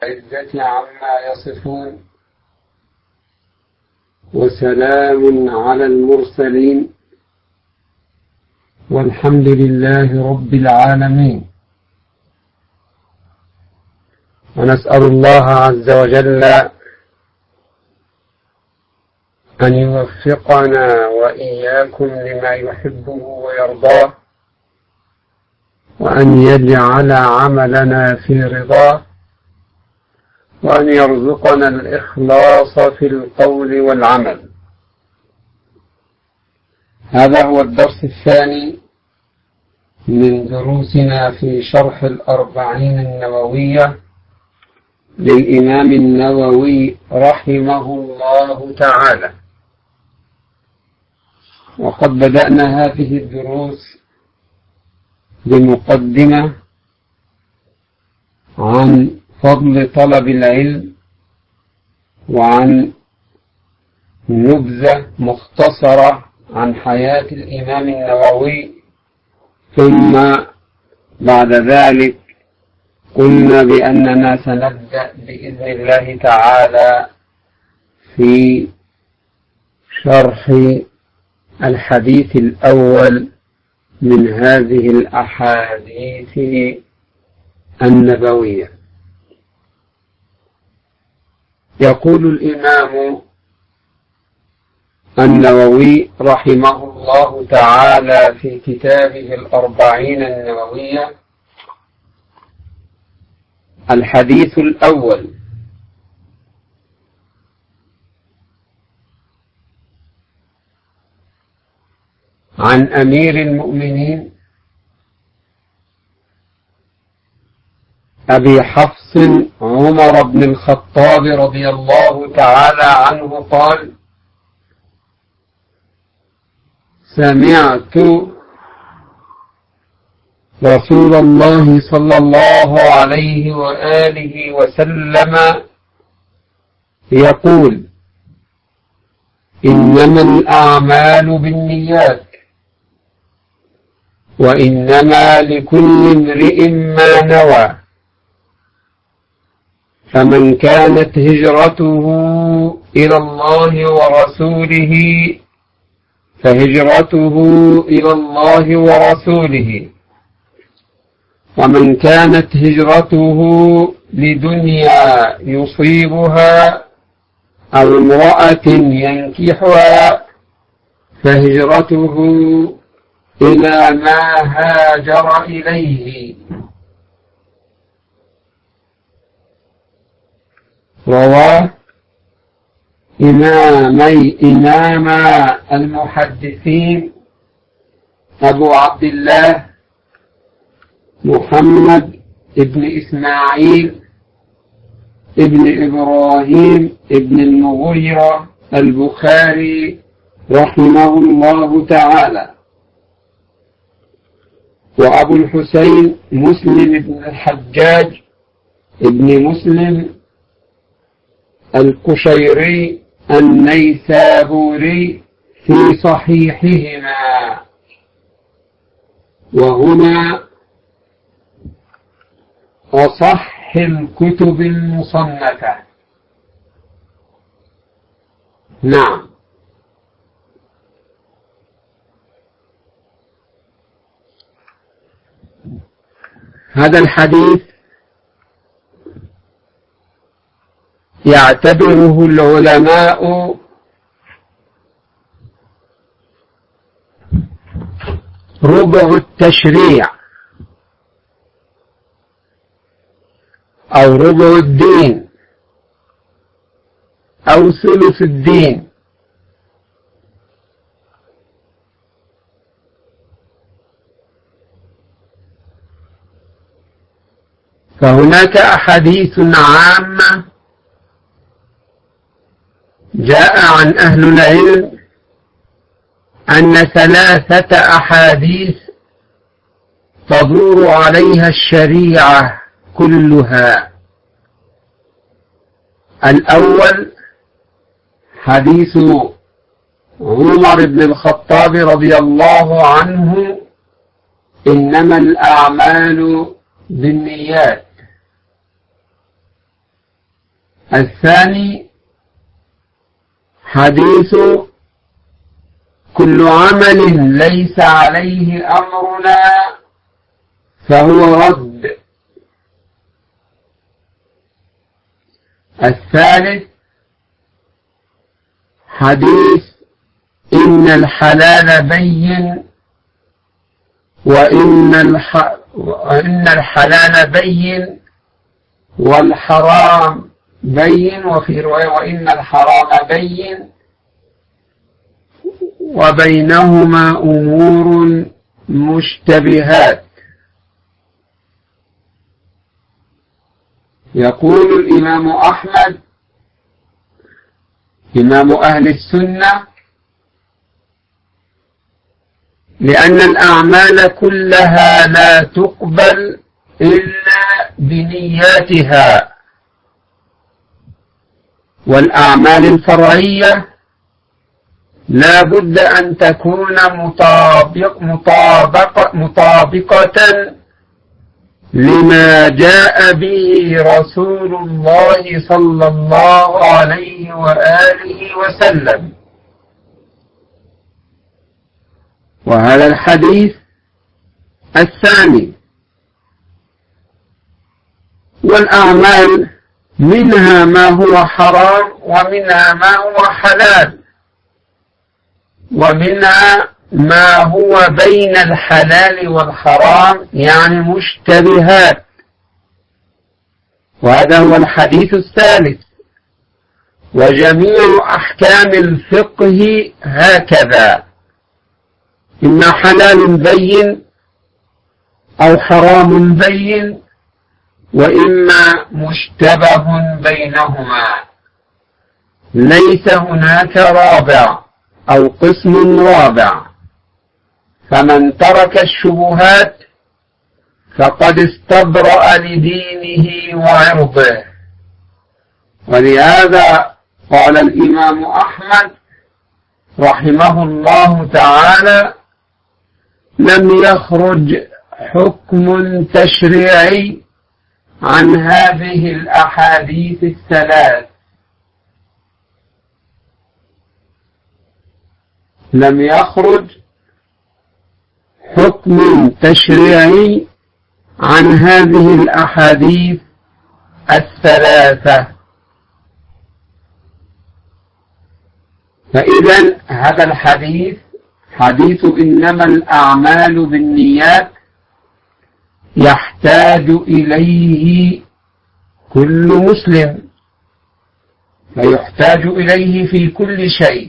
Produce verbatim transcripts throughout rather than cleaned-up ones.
العزة عما يصفون، وسلام على المرسلين، والحمد لله رب العالمين. ونسأل الله عز وجل أن يوفقنا وإياكم لما يحبه ويرضاه، وأن يجعل عملنا في رضاه، وأن يرزقنا الإخلاص في القول والعمل. هذا هو الدرس الثاني من دروسنا في شرح الأربعين النووية للإمام النووي رحمه الله تعالى. وقد بدأنا هذه الدروس بمقدمة عن فضل طلب العلم، وعن نبذة مختصرة عن حياة الإمام النووي، ثم بعد ذلك قلنا بأننا سنبدأ بإذن الله تعالى في شرح الحديث الأول من هذه الأحاديث النبوية. يقول الإمام النووي رحمه الله تعالى في كتابه الأربعين النووية: الحديث الأول: عن أمير المؤمنين أبي حفص عمر بن الخطاب رضي الله تعالى عنه قال: سمعت رسول الله صلى الله عليه وآله وسلم يقول: إنما الأعمال بالنيات، وإنما لكل امرئ ما نوى، فمن كانت هجرته إلى الله ورسوله فهجرته إلى الله ورسوله، ومن كانت هجرته لدنيا يصيبها أو امرأة ينكحها فهجرته إلى ما هاجر إليه. رواه إمامي إمام المحدثين أبو عبد الله محمد ابن إسماعيل ابن إبراهيم ابن المغيرة البخاري رحمه الله تعالى، وأبو الحسين مسلم بن الحجاج ابن مسلم القشيري النيسابوري في صحيحهما. وهنا أصح الكتب المصنفة. نعم، هذا الحديث يعتبره العلماء ربع التشريع أو ربع الدين أو ثلث الدين. فهناك أحاديث عامة جاء عن أهل العلم أن ثلاثة أحاديث تدور عليها الشريعة كلها. الأول حديث عمر بن الخطاب رضي الله عنه: إنما الأعمال بالنيات. الثاني حديث كل عمل ليس عليه أمرنا فهو رد. الثالث حديث إن الحلال بين وإن, الح... وإن الحلال بين والحرام بين، وفي رواية وإن الحرام بين وبينهما أمور مشتبهات. يقول الإمام أحمد إمام أهل السنة: لأن الأعمال كلها لا تقبل إلا بنياتها، والأعمال الفرعية لا بد أن تكون مطابق مطابق مطابقة لما جاء به رسول الله صلى الله عليه وآله وسلم. وهذا الحديث الثاني. والأعمال منها ما هو حرام ومنها ما هو حلال، ومنها ما هو بين الحلال والحرام يعني مشتبهات. وهذا هو الحديث الثالث. وجميع أحكام الفقه هكذا: إما حلال بين أو حرام بين، وإما مشتبه بينهما، ليس هناك رابع أو قسم رابع. فمن ترك الشبهات فقد استبرأ لدينه وعرضه. ولهذا قال الإمام أحمد رحمه الله تعالى: لم يخرج حكم تشريعي عن هذه الأحاديث الثلاث. لم يخرج حكم تشريعي عن هذه الأحاديث الثلاثة. فإذا هذا الحديث حديث إنما الأعمال بالنيات يحتاج إليه كل مسلم، فيحتاج إليه في كل شيء.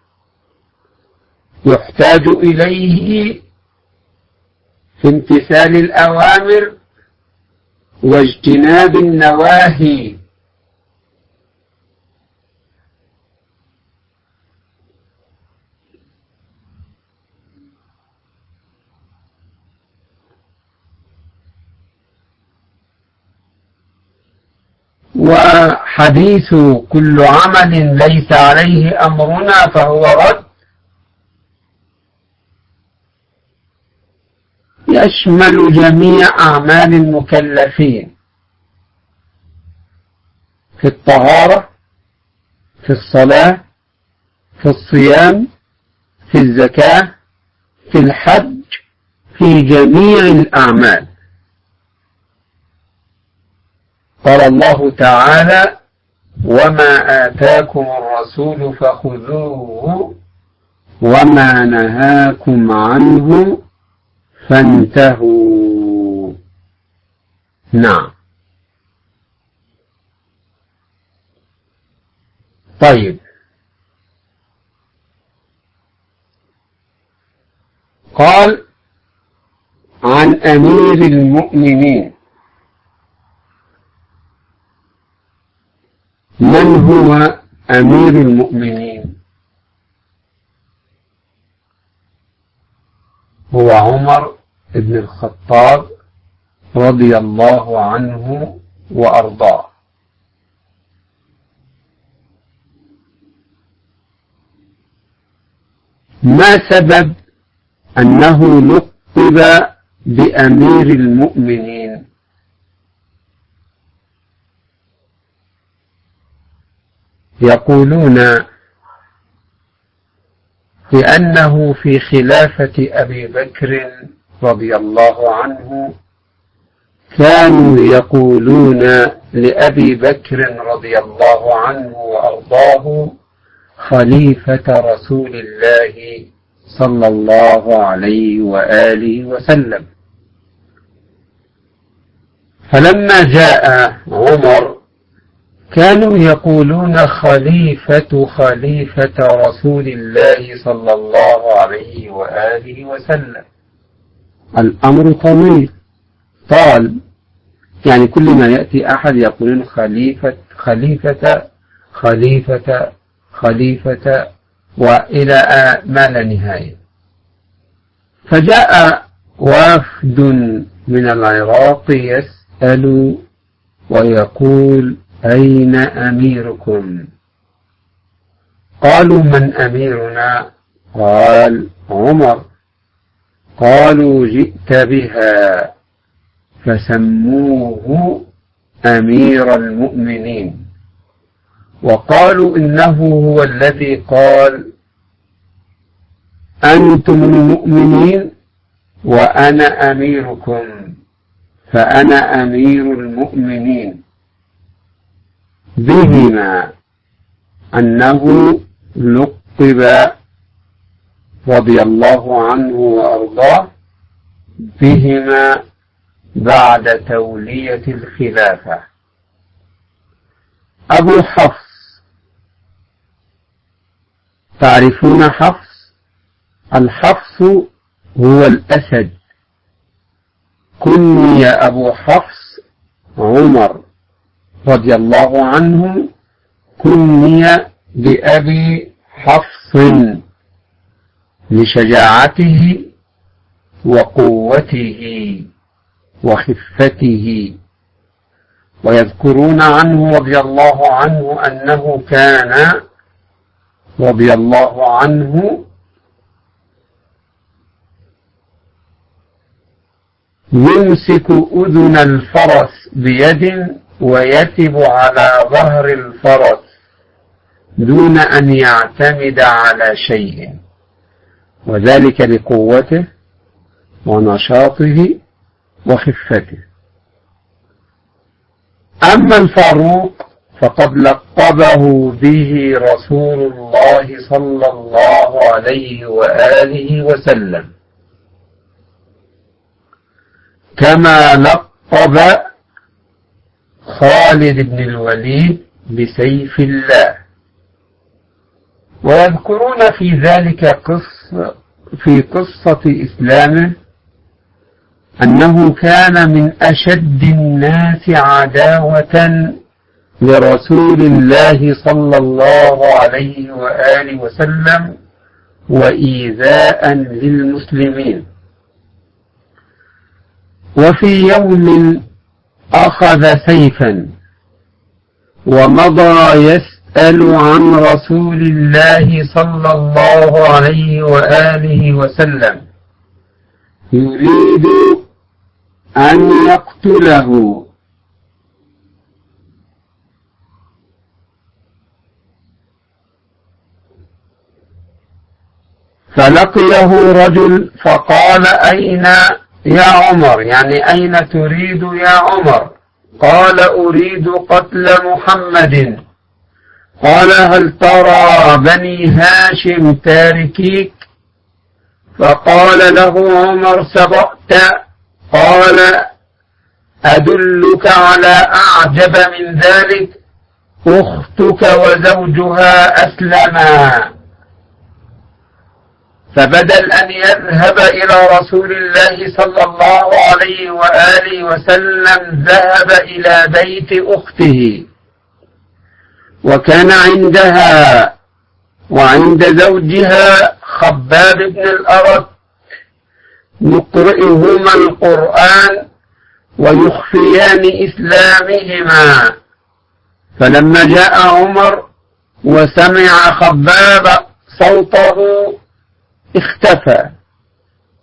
يحتاج إليه في امتثال الأوامر واجتناب النواهي. وحديث كل عمل ليس عليه أمرنا فهو رد يشمل جميع أعمال المكلفين في الطهارة، في الصلاة، في الصيام، في الزكاة، في الحج، في جميع الأعمال. قال الله تعالى: وما آتاكم الرسول فخذوه وما نهاكم عنه فانتهوا. نعم. طيب، قال: عن أمير المؤمنين. من هو أمير المؤمنين؟ هو عمر بن الخطاب رضي الله عنه وأرضاه. ما سبب أنه لقب بأمير المؤمنين؟ يقولون بأنه في خلافة أبي بكر رضي الله عنه كانوا يقولون لأبي بكر رضي الله عنه وأرضاه خليفة رسول الله صلى الله عليه وآله وسلم. فلما جاء عمر كانوا يقولون خليفة خليفة رسول الله صلى الله عليه وآله وسلم. الأمر طويل طال، يعني كل ما يأتي أحد يقولون خليفة خليفة خليفة خليفة وإلى ما لا نهاية. فجاء وفد من العراق يسأل ويقول أين أميركم؟ قالوا من أميرنا؟ قال عمر. قالوا جئت بها، فسموه أمير المؤمنين، وقالوا إنه هو الذي قال أنتم المؤمنين وأنا أميركم، فأنا أمير المؤمنين، بهما أنه لقب رضي الله عنه وأرضاه بهما بعد تولية الخلافة. أبو حفص، تعرفون حفص؟ الحفص هو الأسد، كني أبو حفص عمر رضي الله عنه كني بأبي حفص لشجاعته وقوته وخفته. ويذكرون عنه رضي الله عنه أنه كان رضي الله عنه يمسك أذن الفرس بيد ويتب على ظهر الفرس دون أن يعتمد على شيء، وذلك لقوته ونشاطه وخفته. أما الفاروق فقد لقبه به رسول الله صلى الله عليه وآله وسلم، كما لقب خالد بن الوليد بسيف الله. ويذكرون في ذلك قصة في قصة إسلامه أنه كان من أشد الناس عداوة لرسول الله صلى الله عليه وآله وسلم وإيذاء للمسلمين. وفي يوم أخذ سيفا ومضى يسأل عن رسول الله صلى الله عليه وآله وسلم يريد أن يقتله، فلقيه رجل فقال أين يا عمر؟ يعني أين تريد يا عمر؟ قال أريد قتل محمد. قال هل ترى بني هاشم تاركيك؟ فقال له عمر سبقت. قال أدلك على أعجب من ذلك؟ أختك وزوجها أسلما. فبدل أن يذهب إلى رسول الله صلى الله عليه وآله وسلم ذهب إلى بيت أخته، وكان عندها وعند زوجها خباب بن الأرت يقرئهما القرآن ويخفيان إسلامهما. فلما جاء عمر وسمع خباب صوته اختفى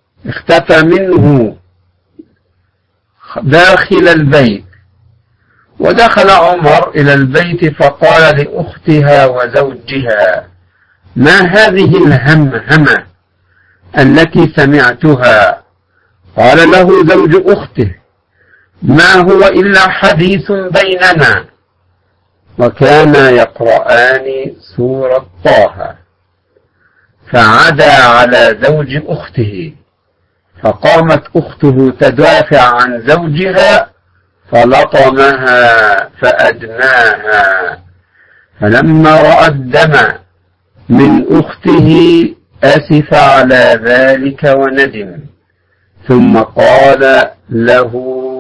اختفى منه داخل البيت، ودخل عمر إلى البيت فقال لأختها وزوجها: ما هذه الهمهمة التي سمعتها؟ قال له زوج أخته: ما هو إلا حديث بيننا. وكانا يقرآن سورة طه، فعدا على زوج أخته، فقامت أخته تدافع عن زوجها فلطمها فأدماها، فلما رأى الدم من أخته أسف على ذلك وندم، ثم قال له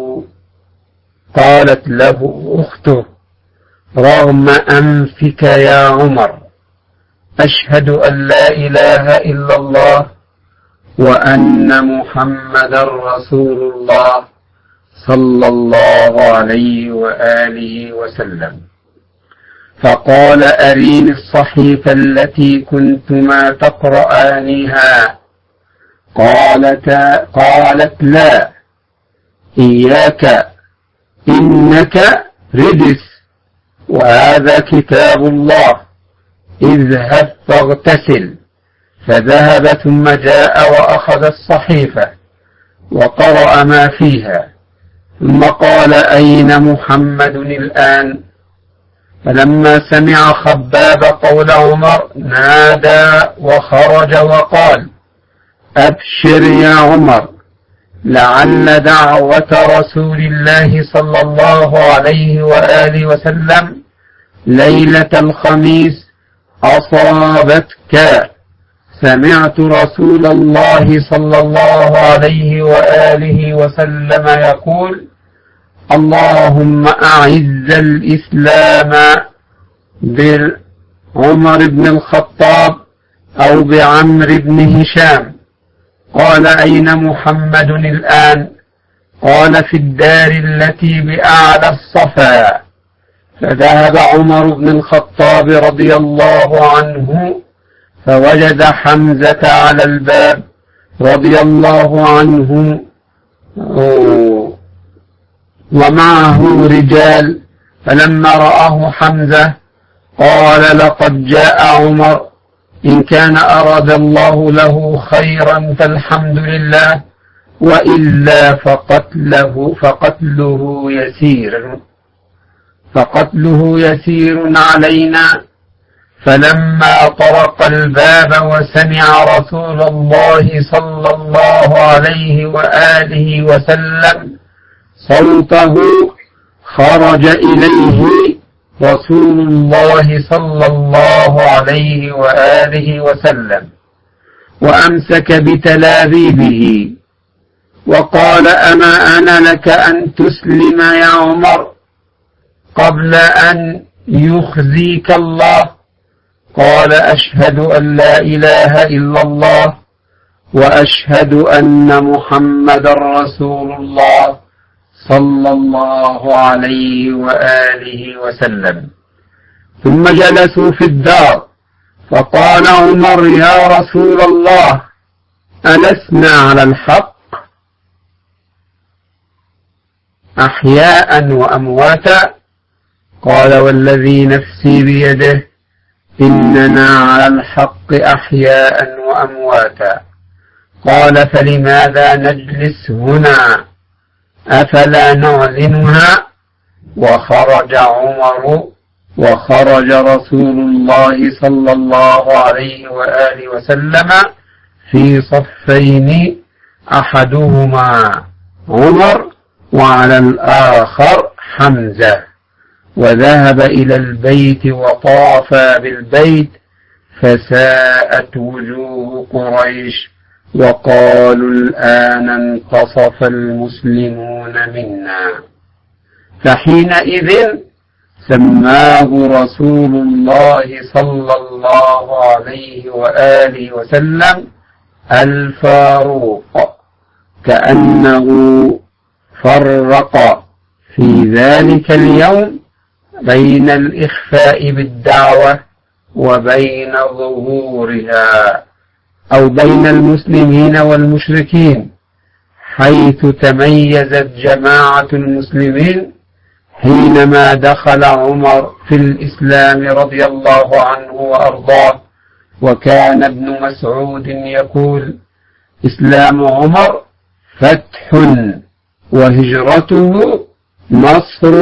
قالت له أخته: رغم أنفك يا عمر، أشهد أن لا إله إلا الله وأن محمدا رسول الله صلى الله عليه وآله وسلم. فقال: أريني الصحيفة التي كنتما تقرآنها. قالتا قالت: لا، إياك، إنك رجس، وهذا كتاب الله، اذهب فاغتسل. فذهب ثم جاء وأخذ الصحيفة وقرأ ما فيها، ثم قال: أين محمد الآن؟ فلما سمع خباب قول عمر نادى وخرج وقال: أبشر يا عمر، لعل دعوة رسول الله صلى الله عليه وآله وسلم ليلة الخميس أصابتك. سمعت رسول الله صلى الله عليه وآله وسلم يقول: اللهم أعز الإسلام بعمر بن الخطاب أو بعمر بن هشام. قال: أين محمد الآن؟ قال: في الدار التي بأعلى الصفا. فذهب عمر بن الخطاب رضي الله عنه فوجد حمزة على الباب رضي الله عنه ومعه رجال، فلما رآه حمزة قال: لقد جاء عمر، إن كان أراد الله له خيرا فالحمد لله، وإلا فقتله فقتله يسير فقتله يسير علينا. فلما طرق الباب وسمع رسول الله صلى الله عليه وآله وسلم صوته خرج إليه رسول الله صلى الله عليه وآله وسلم وأمسك بتلابيبه وقال: أما أنا لك أن تسلم يا عمر قبل أن يخزيك الله؟ قال: أشهد أن لا إله إلا الله وأشهد أن محمدا رسول الله صلى الله عليه وآله وسلم. ثم جلسوا في الدار، فقال عمر: يا رسول الله، ألسنا على الحق أحياء وأمواتا؟ قال: والذي نفسي بيده إننا على الحق أحياء وأمواتا. قال: فلماذا نجلس هنا؟ أفلا نعلنها؟ وخرج عمر وخرج رسول الله صلى الله عليه وآله وسلم في صفين، أحدهما عمر وعلى الآخر حمزة، وذهب إلى البيت وطاف بالبيت، فساءت وجوه قريش وقالوا: الآن انتصف المسلمون منا. فحينئذ سماه رسول الله صلى الله عليه وآله وسلم الفاروق، كأنه فرق في ذلك اليوم بين الإخفاء بالدعوة وبين ظهورها، أو بين المسلمين والمشركين، حيث تميزت جماعة المسلمين حينما دخل عمر في الإسلام رضي الله عنه وأرضاه، وكان ابن مسعود يقول: إسلام عمر فتح وهجرته نصر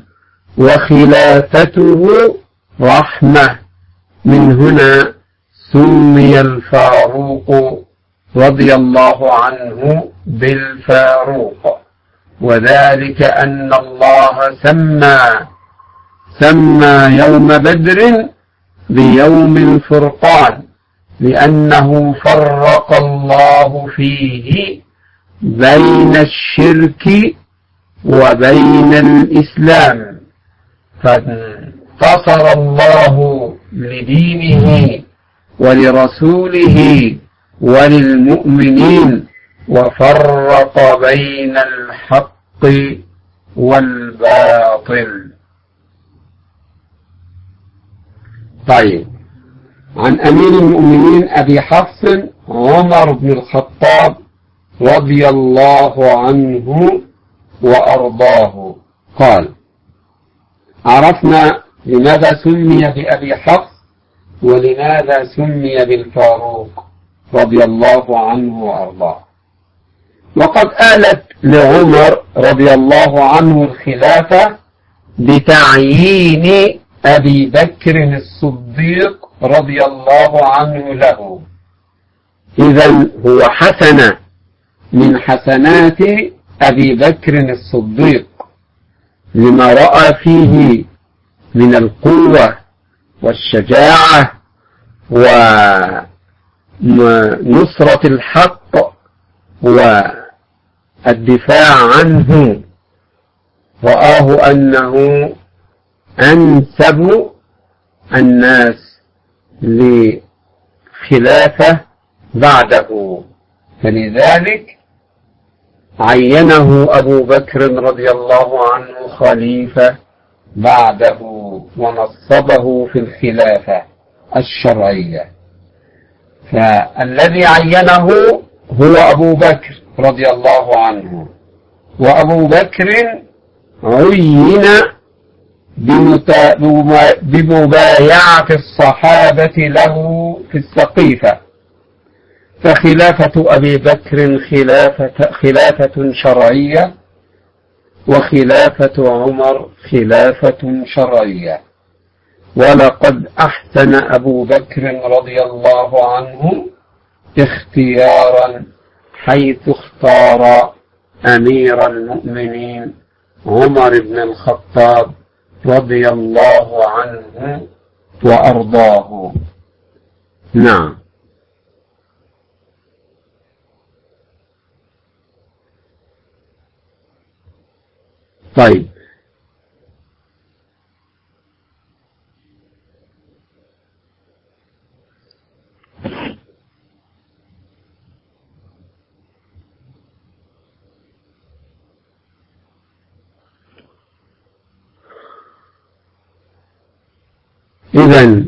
وخلافته رحمة. من هنا سمي الفاروق رضي الله عنه بالفاروق، وذلك أن الله سمى سمى يوم بدر بيوم الفرقان، لأنه فرق الله فيه بين الشرك وبين الإسلام، فانتصر الله لدينه ولرسوله وللمؤمنين، وفرق بين الحق والباطل. طيب، عن أمير المؤمنين أبي حفص عمر بن الخطاب رضي الله عنه وأرضاه قال: عرفنا لماذا سمي بأبي حفص ولماذا سمي بالفاروق رضي الله عنه وأرضاه. وقد آلت لعمر رضي الله عنه الخلافة بتعيين أبي بكر الصديق رضي الله عنه له، إذن هو حسنة من حسنات أبي بكر الصديق لما رأى فيه من القوة والشجاعة ونصرة الحق والدفاع عنه، رآه أنه أنسب الناس لخلافة بعده، فلذلك عينه أبو بكر رضي الله عنه خليفة بعده ونصبه في الخلافة الشرعية. فالذي عينه هو أبو بكر رضي الله عنه، وأبو بكر عين بمبايعة الصحابة له في السقيفة، فخلافة أبي بكر خلافة, خلافة شرعية، وخلافة عمر خلافة شرعية. ولقد أحسن أبو بكر رضي الله عنه اختيارا حيث اختار أمير المؤمنين عمر بن الخطاب رضي الله عنه وأرضاه. نعم. طيب، إذن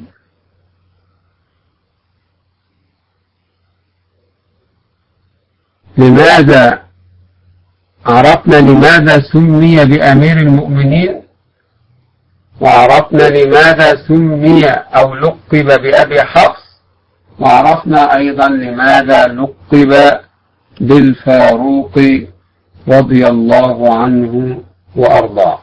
لماذا عرفنا لماذا سمي بأمير المؤمنين، وعرفنا لماذا سمي أو لقب بأبي حفص، وعرفنا أيضا لماذا لقب بالفاروق رضي الله عنه وأرضاه.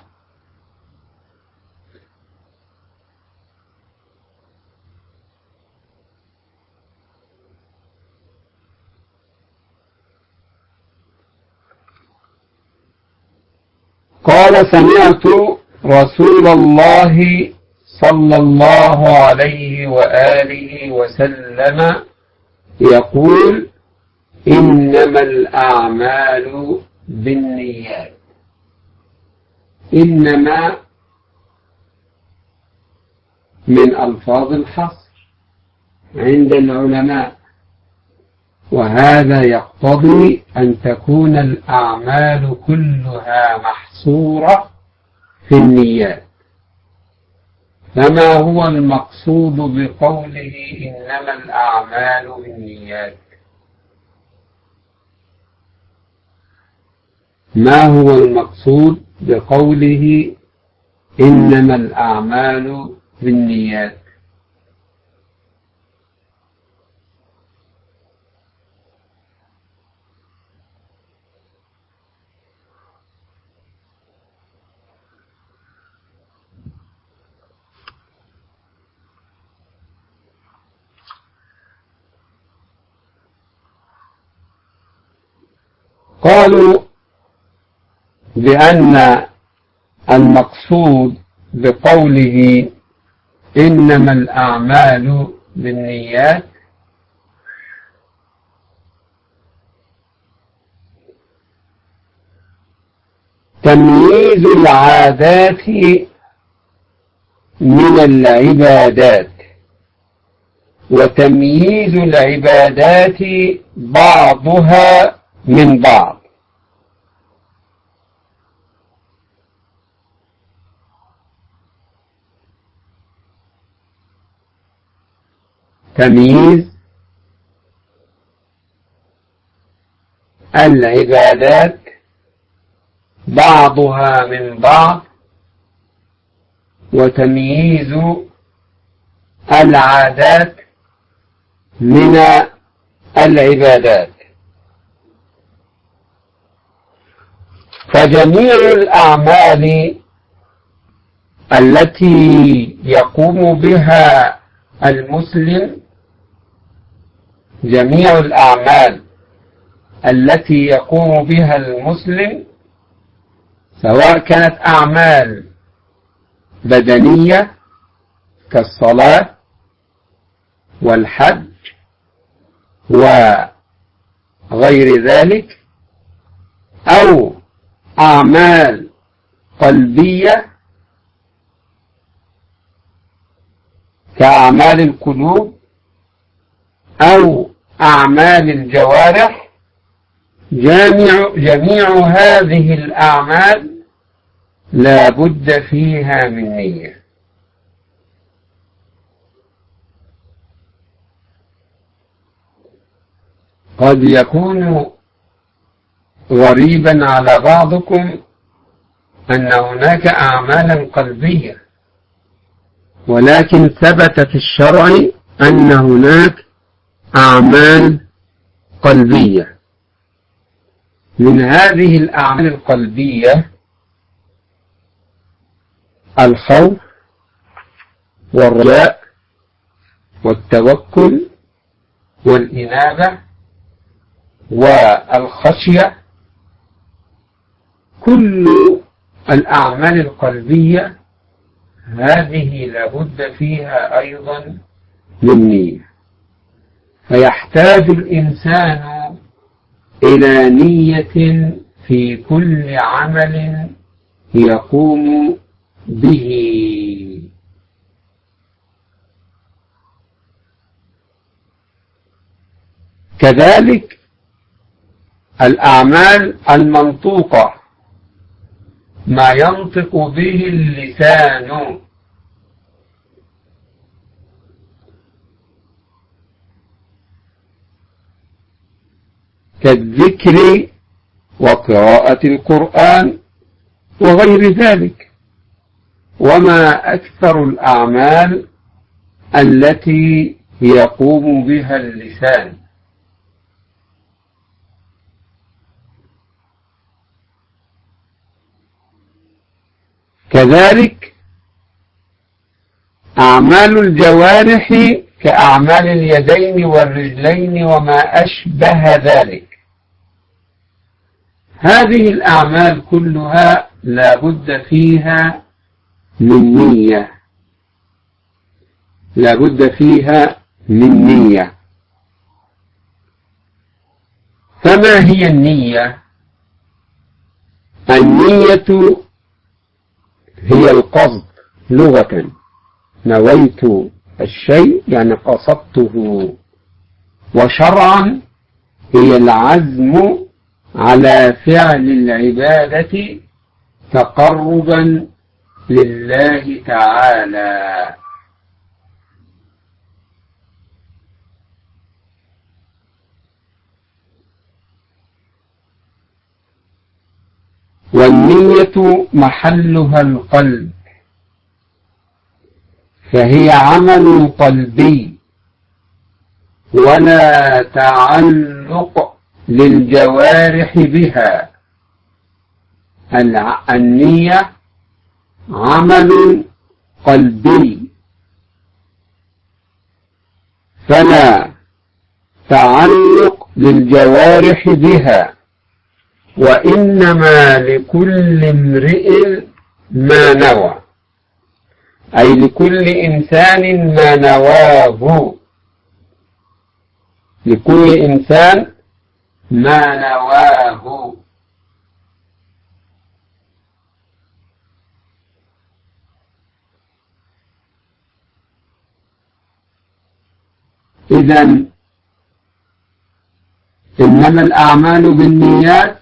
قال: سمعت رسول الله صلى الله عليه وآله وسلم يقول: إنما الأعمال بالنيات. إنما من ألفاظ الحصر عند العلماء، وهذا يقتضي أن تكون الأعمال كلها محصورة في النيات. فما هو المقصود بقوله إنما الأعمال بالنيات؟ ما هو المقصود بقوله إنما الأعمال بالنيات. قالوا بأن المقصود بقوله إنما الأعمال بالنيات تمييز العادات من العبادات، وتمييز العبادات بعضها من بعض. تمييز العبادات بعضها من بعض، وتمييز العادات من العبادات. فجميع الأعمال التي يقوم بها المسلم جميع الأعمال التي يقوم بها المسلم سواء كانت أعمال بدنية كالصلاة والحج وغير ذلك، أو أعمال قلبية كأعمال القلوب أو أعمال الجوارح، جميع, جميع هذه الأعمال لا بد فيها من نية. قد يكون غريبا على بعضكم أن هناك أعمالا قلبية، ولكن ثبت في الشرع أن هناك أعمال قلبية. من هذه الأعمال القلبية الخوف والرجاء والتوكل والإنابة والخشية. كل الأعمال القلبية هذه لابد فيها أيضا من نية، فيحتاج الإنسان إلى نية في كل عمل يقوم به. كذلك الأعمال المنطوقة، ما ينطق به اللسان، كالذكر وقراءة القرآن وغير ذلك. وما أكثر الأعمال التي يقوم بها اللسان. كذلك أعمال الجوارح كأعمال اليدين والرجلين وما أشبه ذلك. هذه الأعمال كلها لا بد فيها من نية، لا بد فيها من نية. فما هي النية؟ النية هي القصد لغة، نويت الشيء يعني قصدته، وشرعا هي العزم على فعل العبادة تقربا لله تعالى. والنية محلها القلب، فهي عمل قلبي ولا تعلق للجوارح بها. النية عمل قلبي فلا تعلق للجوارح بها، وإنما لكل امرئ ما نوى، أي لكل إنسان ما نواه، لكل إنسان ما نواه. إذن إنما الأعمال بالنيات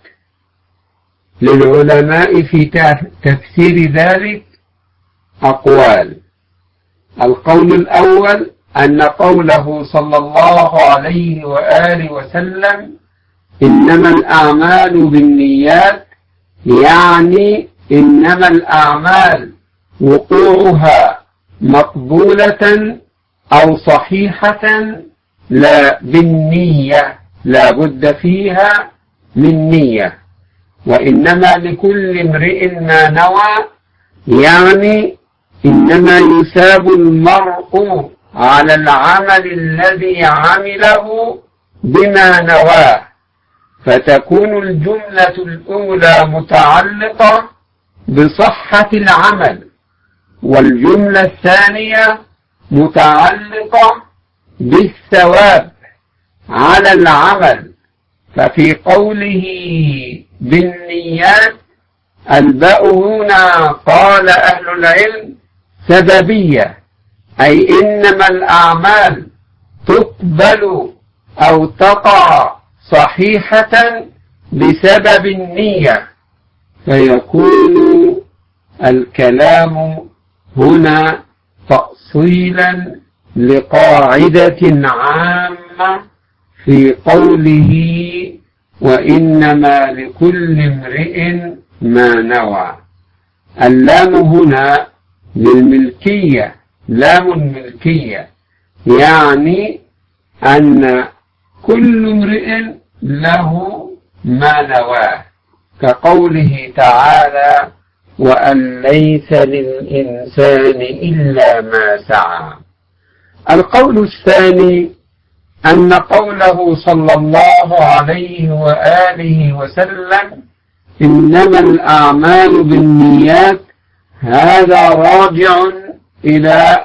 للعلماء في تفسير ذلك أقوال. القول الأول أن قوله صلى الله عليه وآله وسلم إنما الأعمال بالنيات يعني إنما الأعمال وقوعها مقبولة أو صحيحة لا بالنية، لا بد فيها من نية. وإنما لكل امرئ ما نوى يعني إنما يثاب المرء على العمل الذي عمله بما نواه، فتكون الجملة الأولى متعلقة بصحة العمل، والجملة الثانية متعلقة بالثواب على العمل. ففي قوله بالنيات الباء هنا قال أهل العلم سببية، أي إنما الأعمال تقبل أو تقع صحيحة بسبب النية، فيكون الكلام هنا تأصيلا لقاعدة عامة في قوله وإنما لكل امرئ ما نوى. اللام هنا للملكية، لام الملكية، يعني أن كل امرئ له ما نواه، كقوله تعالى وأن ليس للإنسان إلا ما سعى. القول الثاني أن قوله صلى الله عليه وآله وسلم إنما الأعمال بالنيات هذا راجع إلى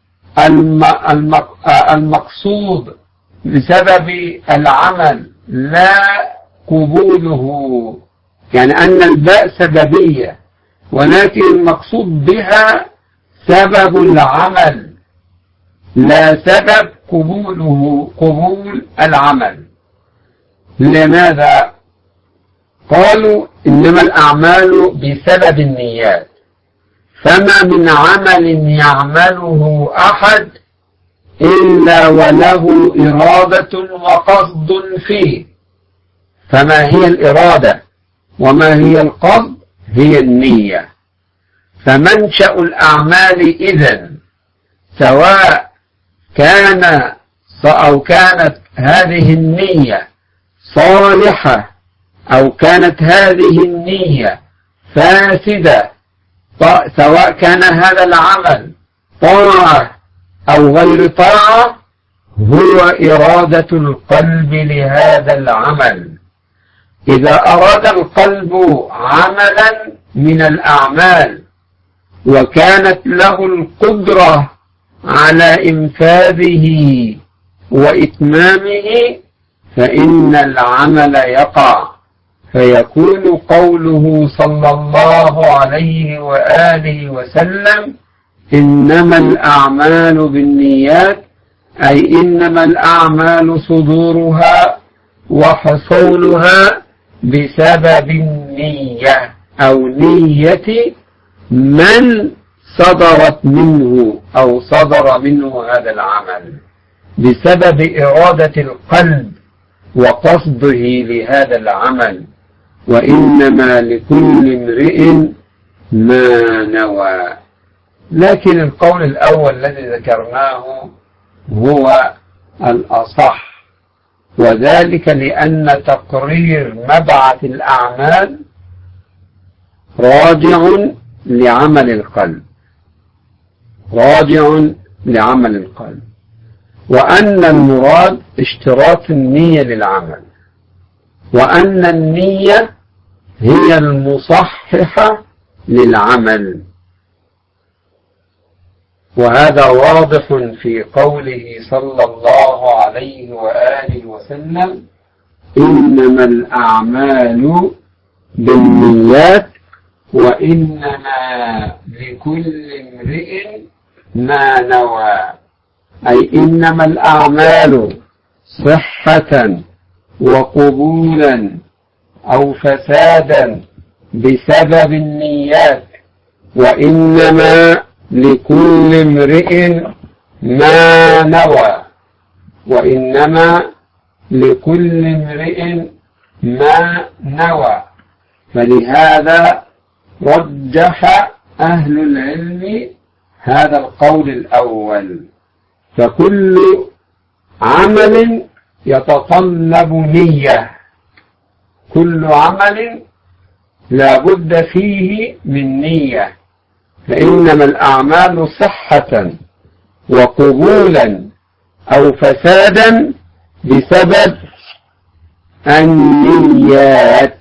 المقصود بسبب العمل لا قبوله، يعني أن الباء سببية ولكن المقصود بها سبب العمل لا سبب قبوله، قبول العمل. لماذا؟ قالوا إنما الأعمال بسبب النيات، فما من عمل يعمله أحد إلا وله إرادة وقصد فيه. فما هي الإرادة وما هي القصد؟ هي النية. فمنشأ الأعمال إذن سواء كان أو كانت هذه النية صالحة أو كانت هذه النية فاسدة، سواء كان هذا العمل طاعة أو غير طاعة، هو إرادة القلب لهذا العمل. إذا أراد القلب عملا من الأعمال وكانت له القدرة على إنفاذه وإتمامه فإن العمل يقع، فيكون قوله صلى الله عليه وآله وسلم إنما الأعمال بالنيات، أي إنما الأعمال صدورها وحصولها بسبب النية أو نية من صدرت منه أو صدر منه هذا العمل، بسبب إرادة القلب وقصده لهذا العمل. وإنما لكل امرئ ما نوى. لكن القول الأول الذي ذكرناه هو الأصح، وذلك لأن تقرير مبعث الأعمال راجع لعمل القلب، راجع لعمل القلب، وأن المراد اشتراط النية للعمل، وأن النية هي المصححة للعمل. وهذا واضح في قوله صلى الله عليه وآله وسلم: إنما الأعمال بالنيات وإنما لكل امرئ ما نوى. أي إنما الأعمال صحة وقبولا أو فسادا بسبب النيات، وإنما لكل امرئ ما نوى، وإنما لكل امرئ ما نوى. فلهذا رجح أهل العلم هذا القول الأول. فكل عمل يتطلب نية، كل عمل لا بد فيه من نية، فإنما الأعمال صحة وقبولا أو فسادا بسبب النيات،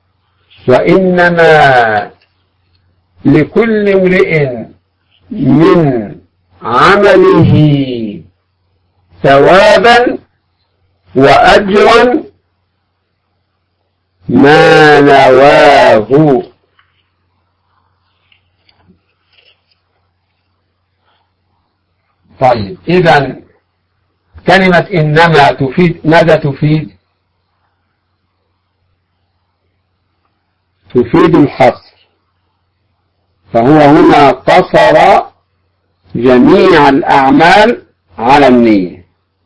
وإنما لكل امرئ من عمله ثوابا وأجرا ما نواه. طيب، إذن كلمة إنما تفيد ماذا تفيد؟ تفيد الحصر، فهو هنا قصر جميع الأعمال على النية،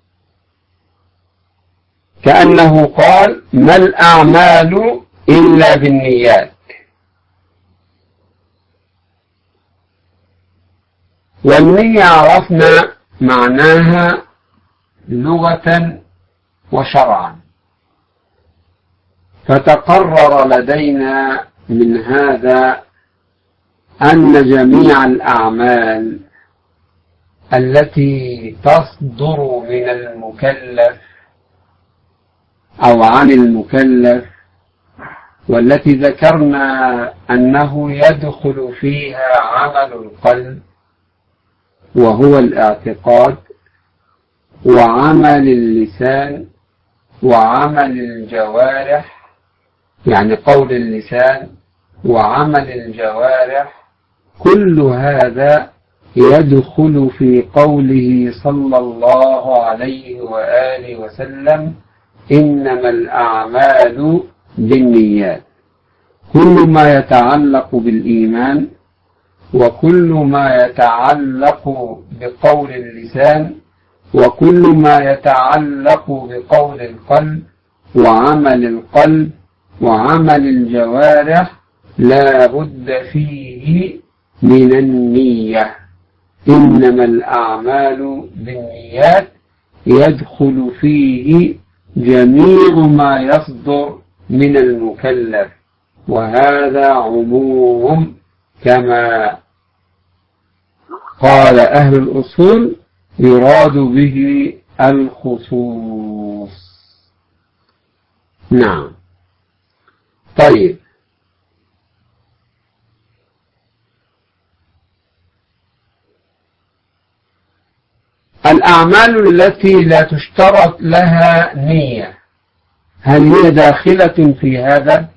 كأنه قال: ما الأعمال إلا بالنيات. والنية عرفنا معناها لغة وشرعا، فتقرر لدينا من هذا أن جميع الأعمال التي تصدر من المكلف أو عن المكلف، والتي ذكرنا أنه يدخل فيها عمل القلب وهو الاعتقاد، وعمل اللسان، وعمل الجوارح، يعني قول اللسان وعمل الجوارح، كل هذا يدخل في قوله صلى الله عليه وآله وسلم: إنما الأعمال بالنيات. كل ما يتعلق بالإيمان، وكل ما يتعلق بقول اللسان، وكل ما يتعلق بقول القلب وعمل القلب وعمل الجوارح، لا بد فيه من النية. إنما الأعمال بالنيات يدخل فيه جميع ما يصدر من المكلف، وهذا عموم كما قال أهل الأصول يراد به الخصوص. نعم. طيب، الأعمال التي لا تشترط لها نية، هل هي داخلة في هذا؟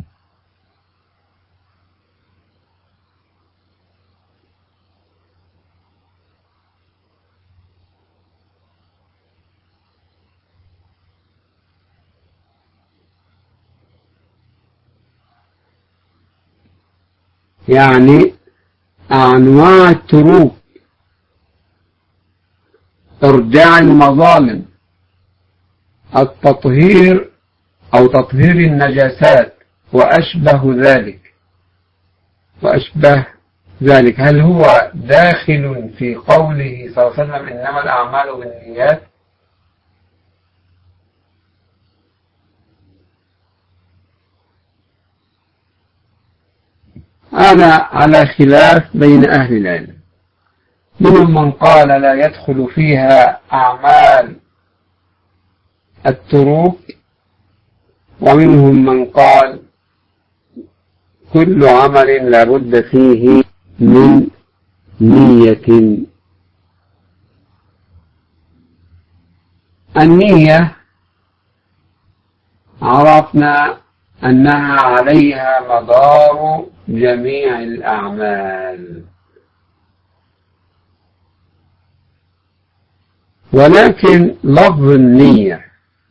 يعني أنواع التروك، إرجاع المظالم، التطهير أو تطهير النجاسات وأشبه ذلك، وأشبه ذلك هل هو داخل في قوله صلى الله عليه وسلم إنما الأعمال بالنيات؟ هذا على خلاف بين أهل العلم، منهم من قال لا يدخل فيها أعمال التروك، ومنهم من قال كل عمل لا بد فيه من نية. النية عرفنا أنها عليها مدار جميع الأعمال، ولكن لفظ النية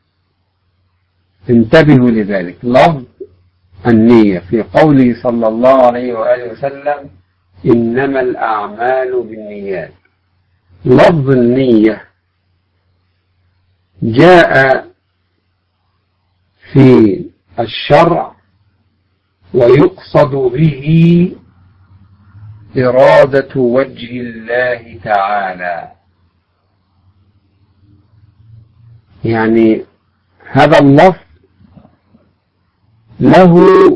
انتبهوا لذلك، لفظ النية في قوله صلى الله عليه وآله وسلم إنما الأعمال بالنيات، لفظ النية جاء في الشرع ويقصد به إرادة وجه الله تعالى، يعني هذا اللفظ له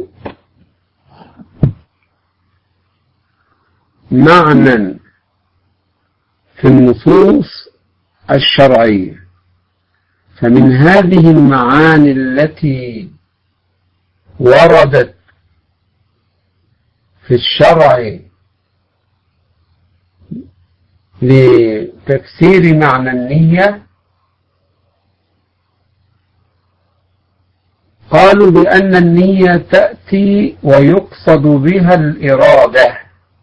معنى في النصوص الشرعية، فمن هذه المعاني التي وردت في الشرع لتفسير معنى النية قالوا بأن النية تأتي ويقصد بها الإرادة،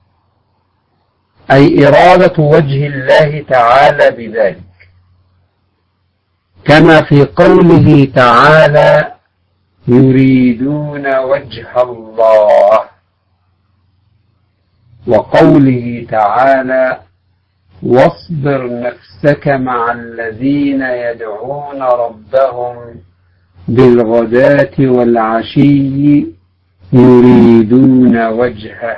أي إرادة وجه الله تعالى بذلك، كما في قوله تعالى يريدون وجه الله، وقوله تعالى واصبر نفسك مع الذين يدعون ربهم بالغداة والعشي يريدون وجهه،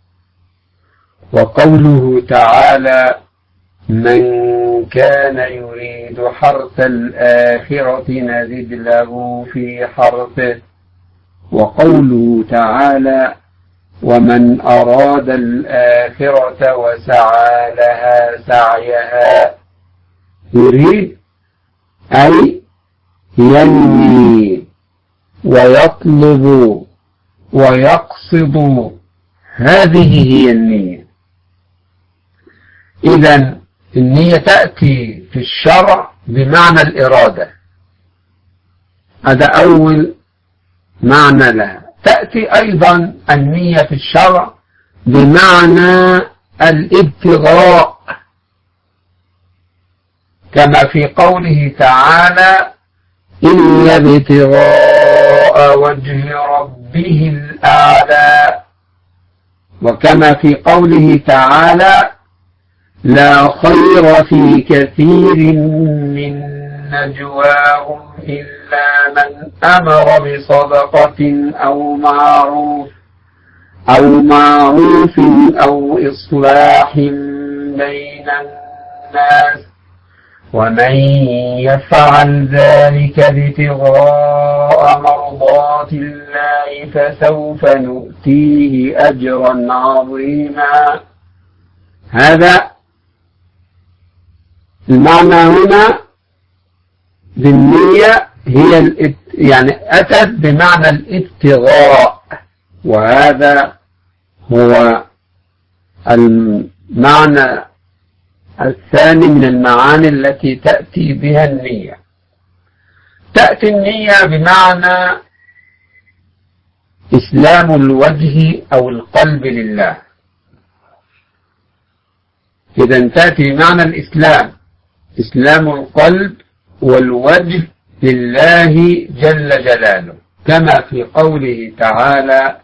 وقوله تعالى من كان يريد حرث الآخرة نزد له في حرثه، وقوله تعالى ومن أراد الآخرة وسعى لها سعيها يريد أي ينوي ويطلب ويقصد، هذه هي النية. إذن النية تأتي في الشرع بمعنى الإرادة، هذا أول معنى لها. تأتي أيضا النية في الشرع بمعنى الابتغاء، كما في قوله تعالى إلا ابتغاء وجه ربه الأعلى، وكما في قوله تعالى لا خير في كثير من نجواهم إلا من أمر بصدقة أو معروف أو معروف أو إصلاح بين الناس ومن يفعل ذلك ابتغاء مرضات الله فسوف نؤتيه أجرا عظيما. هذا المعنى هنا بالنية هي الات... يعني أتت بمعنى الابتغاء، وهذا هو المعنى الثاني من المعاني التي تأتي بها النية. تأتي النية بمعنى إسلام الوجه أو القلب لله، إذا تأتي بمعنى الإسلام، إسلام القلب والوجه لله جل جلاله، كما في قوله تعالى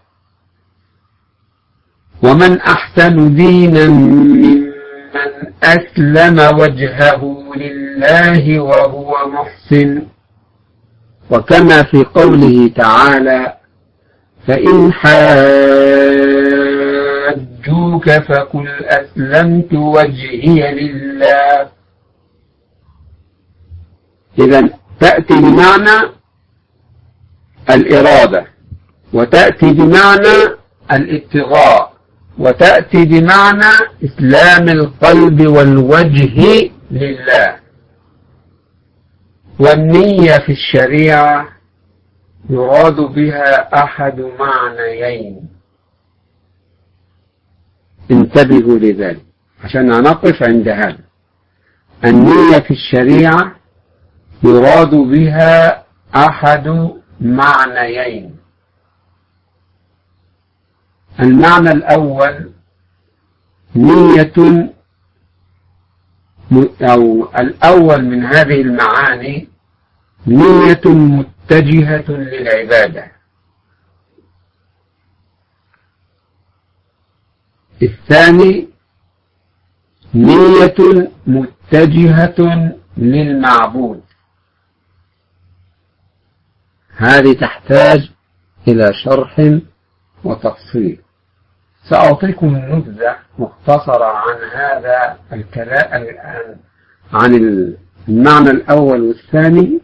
ومن أحسن دينا ممن أسلم وجهه لله وهو محسن، وكما في قوله تعالى فإن حاجوك حاجوك فقل أسلمت وجهي لله. إذن تأتي بمعنى الإرادة، وتأتي بمعنى الابتغاء، وتأتي بمعنى إسلام القلب والوجه لله. والنية في الشريعة يراد بها أحد معنيين، انتبهوا لذلك عشان نقف عند هذا. النية في الشريعة يراد بها أحد معنيين. المعنى الأول نية، أو الأول من هذه المعاني نية متجهة للعبادة. الثاني نية متجهة للمعبود. هذه تحتاج إلى شرح وتفصيل. سأعطيكم نبذة مختصرة عن هذا الكلام، عن المعنى الأول والثاني،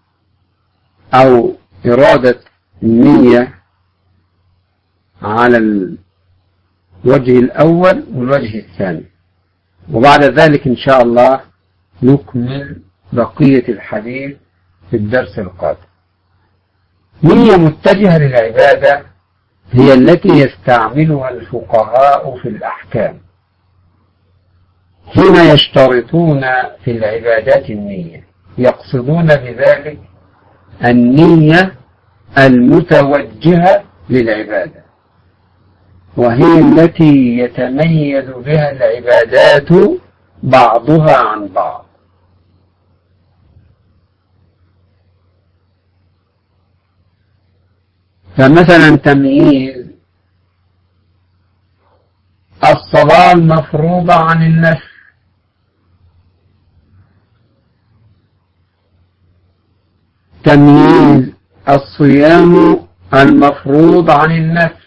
أو إرادة النية على الوجه الأول والوجه الثاني، وبعد ذلك إن شاء الله نكمل بقية الحديث في الدرس القادم. نية متجهة للعبادة هي التي يستعملها الفقهاء في الأحكام حين يشترطون في العبادات النية، يقصدون بذلك النية المتوجهة للعبادة، وهي التي يتميز بها العبادات بعضها عن بعض. فمثلا تمييز الصلاة المفروضة عن النفل، تمييز الصيام المفروض عن النفل،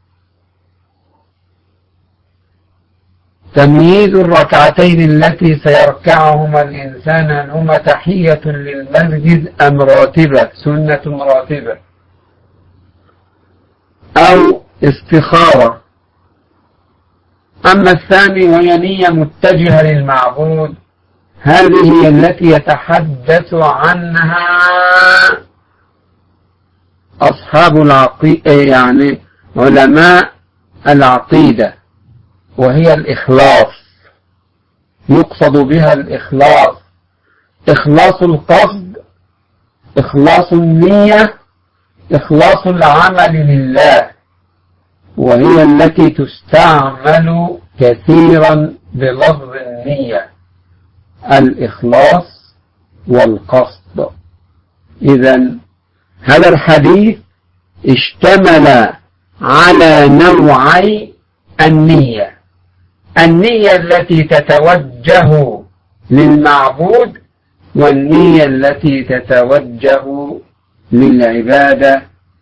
تمييز الركعتين التي سيركعهما الإنسان أن هما تحية للمسجد أم راتبة سنة راتبة أو استخارة. أما الثاني وهي نية متجهة للمعبود، هذه هي التي يتحدث عنها أصحاب العقيدة، يعني علماء العقيدة، وهي الإخلاص. يقصد بها الإخلاص، إخلاص القصد، إخلاص النية، إخلاص العمل لله، وهي التي تستعمل كثيرا بلفظ النية، الإخلاص والقصد. إذن هذا الحديث اشتمل على نوعي النية: النية التي تتوجه للمعبود، والنية التي تتوجه للعبادة.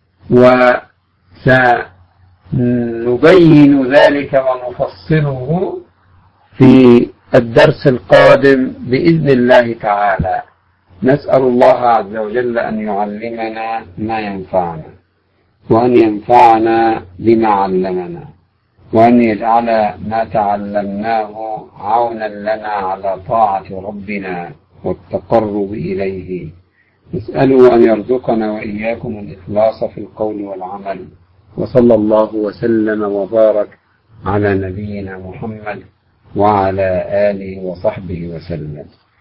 وسنبين ذلك ونفصله في الدرس القادم بإذن الله تعالى. نسأل الله عز وجل أن يعلمنا ما ينفعنا، وأن ينفعنا بما علمنا، وأن يجعل ما تعلمناه عونا لنا على طاعة ربنا والتقرب إليه. نسأله أن يرزقنا وإياكم الإخلاص في القول والعمل. وصلى الله وسلم وبارك على نبينا محمد وعلى آله وصحبه وسلم.